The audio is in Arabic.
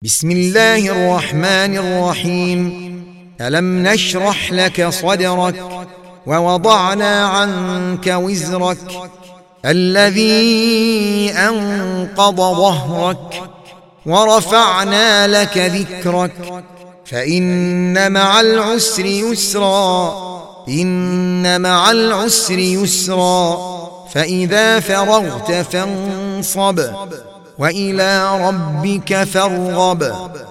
بسم الله الرحمن الرحيم. ألم نشرح لك صدرك ووضعنا عنك وزرك الذي أنقض ظهرك ورفعنا لك ذكرك فإن مع العسر يسرا إن مع العسر يسرا فإذا فرغت فانصب وإلى ربك فارغب.